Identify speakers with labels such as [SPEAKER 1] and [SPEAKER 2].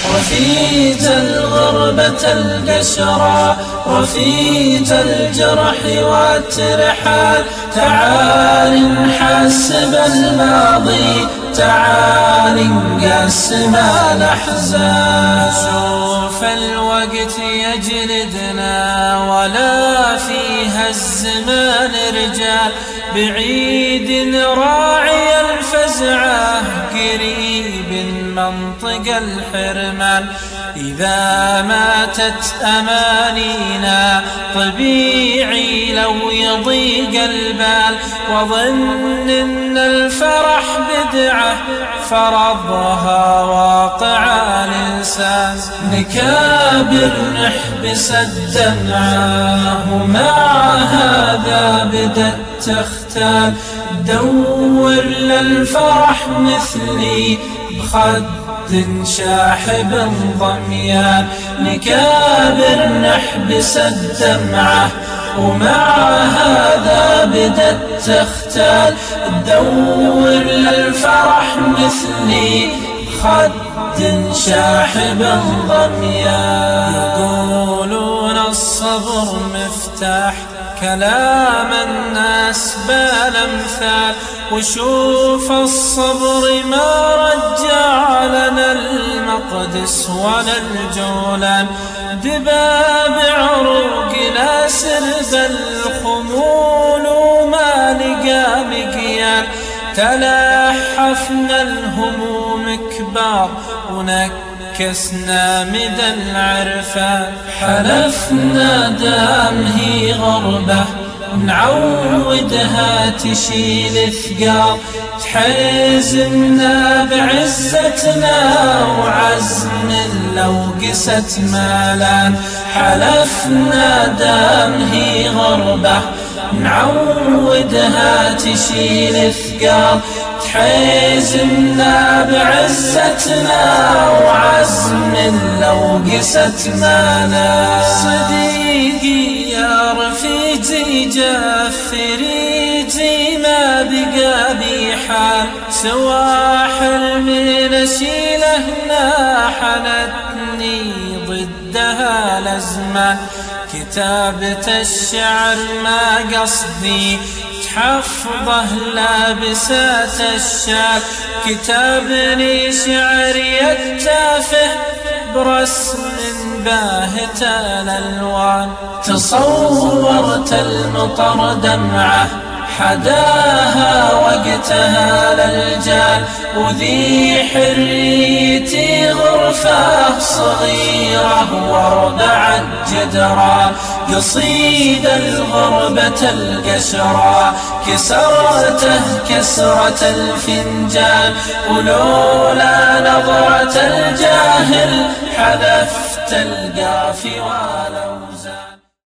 [SPEAKER 1] رفيت الغربة القشرى، رفيت الجرح والترحال. تعال نحسب الماضي، تعال نقسم الأحزان. شوف الوقت يجلدنا ولا فيها الزمان رجال، بعيد راعي الفزعة قريب منطق الحرمان. إذا ماتت أمانينا طبيعي لو يضيق البال، وظن إن الفرح بدعة فرضها واقع الإنسان. نكابر نحبس الدمعة ومع هذا بدت تختال، دور للفرح مثلي بخد شاحب ضميان. نكابر نحبس الدمعة ومع هذا بدت تختال، دور للفرح مثلي خد شاحب ضميان. يقولون الصبر مفتاح كلام الناس بالامثال، وشوف الصبر ما رجع لنا المقدس ولا الجولان. دباب عروقنا سرد الخمول وما لقى مكيال، تلحفنا الهموم كبار ونكسنا مدى العرفان. حلفنا دام هي غربة نعودها تشيل ثقال، تحزمنا بعزتنا وعزم لو قست مالان. حلفنا دام هي غربة نعودها تشيل ثقال، تحزمنا بعزتنا وعزم لو قست مالان. صديقي يا رفيقي جفريتي ما بقى بي حال، سوى حلمي نشيله ناحنتني ضدها الأزمان. كتابة الشعر ما قصدي تحفظه لابسات الشال، كتابني شعري التافه برسم باهت الألوان. تصورت المطر دمعة حداها وقتها للجال، وذي حريتي غرفة صغيرة وربع الجدران. قصيد الغربة القشرى كسرته كسرة الفنجان، ولولا نظرة الجاهل حذفت القافي ولو